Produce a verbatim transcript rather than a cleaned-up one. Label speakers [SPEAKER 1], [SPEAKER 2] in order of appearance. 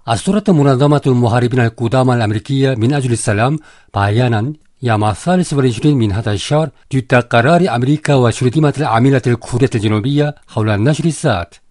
[SPEAKER 1] أصدرت منظمة المحاربين القدامى الأمريكية من أجل السلام بيانا يوم الثالث والعشرين من هذا الشهر ضد قرار أمريكا وشرذمة العميلة الكورية الجنوبية حول نشر الذات.